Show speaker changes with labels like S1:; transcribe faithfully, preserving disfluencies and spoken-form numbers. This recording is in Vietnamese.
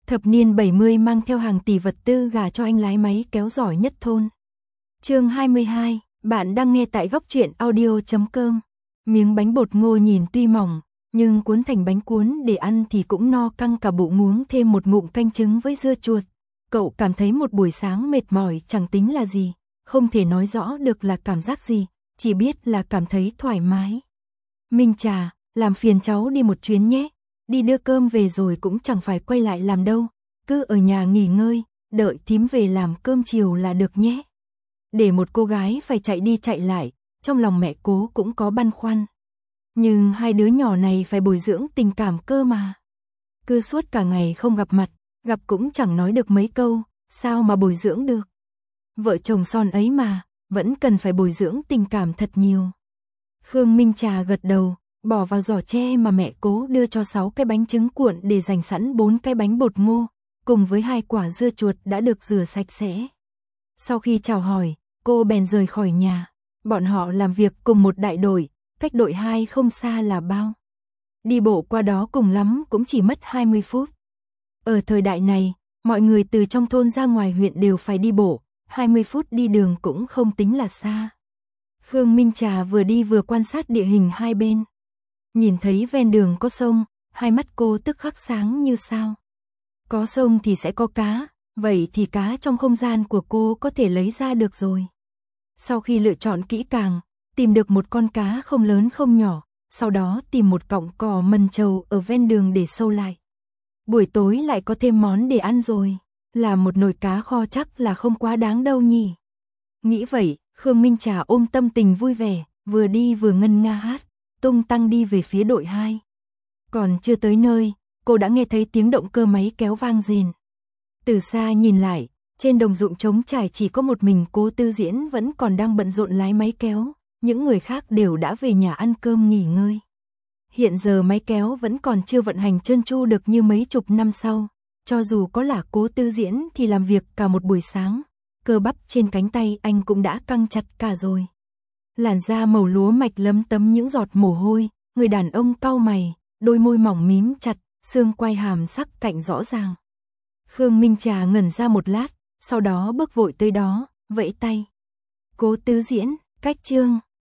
S1: Thập niên bảy mươi mang theo hàng tỷ vật tư gả cho anh lái máy kéo giỏi nhất thôn. Chương hai mươi hai, bạn đang nghe tại góc truyện audio chấm com. Miếng bánh bột ngô nhìn tuy mỏng, nhưng cuốn thành bánh cuốn để ăn thì cũng no căng cả bụng, uống thêm một ngụm canh trứng với dưa chuột. Cậu cảm thấy một buổi sáng mệt mỏi chẳng tính là gì, không thể nói rõ được là cảm giác gì, chỉ biết là cảm thấy thoải mái. Minh Trà, làm phiền cháu đi một chuyến nhé, đi đưa cơm về rồi cũng chẳng phải quay lại làm đâu, cứ ở nhà nghỉ ngơi, đợi thím về làm cơm chiều là được nhé. Để một cô gái phải chạy đi chạy lại, trong lòng mẹ Cố cũng có băn khoăn. Nhưng hai đứa nhỏ này phải bồi dưỡng tình cảm cơ mà. Cứ suốt cả ngày không gặp mặt, gặp cũng chẳng nói được mấy câu, sao mà bồi dưỡng được. Vợ chồng son ấy mà, vẫn cần phải bồi dưỡng tình cảm thật nhiều. Khương Minh Trà gật đầu, bỏ vào giỏ tre mà mẹ Cố đưa cho sáu cái bánh trứng cuộn để dành sẵn bốn cái bánh bột ngô, cùng với hai quả dưa chuột đã được rửa sạch sẽ. Sau khi chào hỏi, cô bèn rời khỏi nhà. Bọn họ làm việc cùng một đại đội, cách đội hai không xa là bao. Đi bộ qua đó cùng lắm cũng chỉ mất hai mươi phút. Ở thời đại này, mọi người từ trong thôn ra ngoài huyện đều phải đi bộ, hai mươi phút đi đường cũng không tính là xa. Khương Minh Trà vừa đi vừa quan sát địa hình hai bên. Nhìn thấy ven đường có sông, hai mắt cô tức khắc sáng như sao. Có sông thì sẽ có cá, vậy thì cá trong không gian của cô có thể lấy ra được rồi. Sau khi lựa chọn kỹ càng, tìm được một con cá không lớn không nhỏ, sau đó tìm một cọng cỏ mần trầu ở ven đường để sâu lại. Buổi tối lại có thêm món để ăn rồi, là một nồi cá kho chắc là không quá đáng đâu nhỉ. Nghĩ vậy, Khương Minh Trà ôm tâm tình vui vẻ, vừa đi vừa ngân nga hát, tung tăng đi về phía đội hai. Còn chưa tới nơi, cô đã nghe thấy tiếng động cơ máy kéo vang rền. Từ xa nhìn lại, trên đồng ruộng trống trải chỉ có một mình Cố Tư Diễn vẫn còn đang bận rộn lái máy kéo, những người khác đều đã về nhà ăn cơm nghỉ ngơi. Hiện giờ máy kéo vẫn còn chưa vận hành trơn tru được như mấy chục năm sau, cho dù có là Cố Tư Diễn thì làm việc cả một buổi sáng, cơ bắp trên cánh tay anh cũng đã căng chặt cả rồi. Làn da màu lúa mạch lấm tấm những giọt mồ hôi, người đàn ông cau mày, đôi môi mỏng mím chặt, xương quai hàm sắc cạnh rõ ràng. Khương Minh Trà ngẩn ra một lát, sau đó bước vội tới đó, vẫy tay. Cố Tư Diễn, cách Trương,